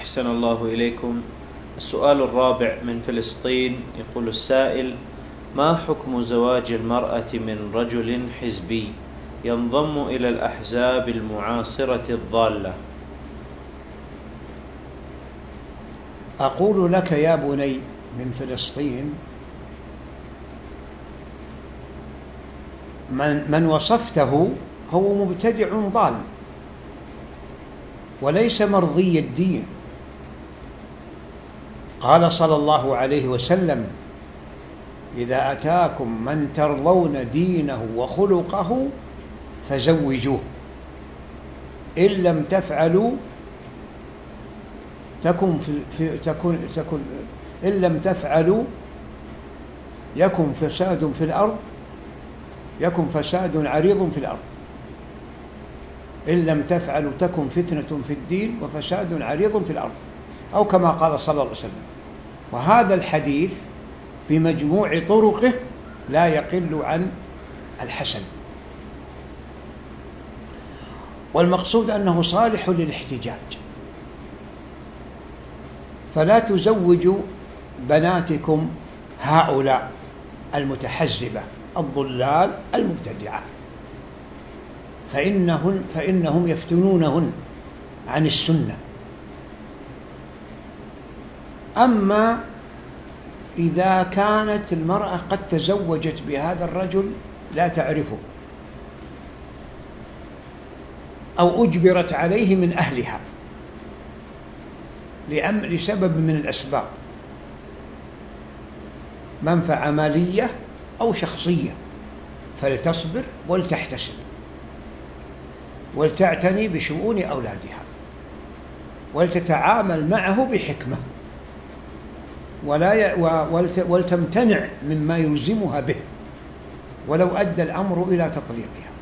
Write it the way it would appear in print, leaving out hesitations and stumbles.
أحسن الله إليكم. السؤال الرابع من فلسطين، يقول السائل: ما حكم زواج المرأة من رجل حزبي ينضم إلى الأحزاب المعاصرة الضالة؟ أقول لك يا بني من فلسطين، من وصفته هو مبتدع ضال وليس مرضي الدين. قال صلى الله عليه وسلم: إذا أتاكم من ترضون دينه وخلقه فزوجوه، إن لم تفعلوا يكن فساد في الأرض، يكن فساد عريض في الأرض. إن لم تفعلوا تكن فتنة في الدين وفساد عريض في الأرض، أو كما قال صلى الله عليه وسلم. وهذا الحديث بمجموع طرقه لا يقل عن الحسن، والمقصود أنه صالح للاحتجاج. فلا تزوجوا بناتكم هؤلاء المتحزبة الضلال المبتدعة، فإنهم يفتنونهن عن السنة. أما إذا كانت المرأة قد تزوجت بهذا الرجل لا تعرفه، أو أجبرت عليه من أهلها لسبب من الأسباب، منفعة مالية أو شخصية، فلتصبر ولتحتسب ولتعتني بشؤون أولادها ولتتعامل معه بحكمة، ولتمتنع مما يلزمها به ولو أدى الأمر إلى تطليقها.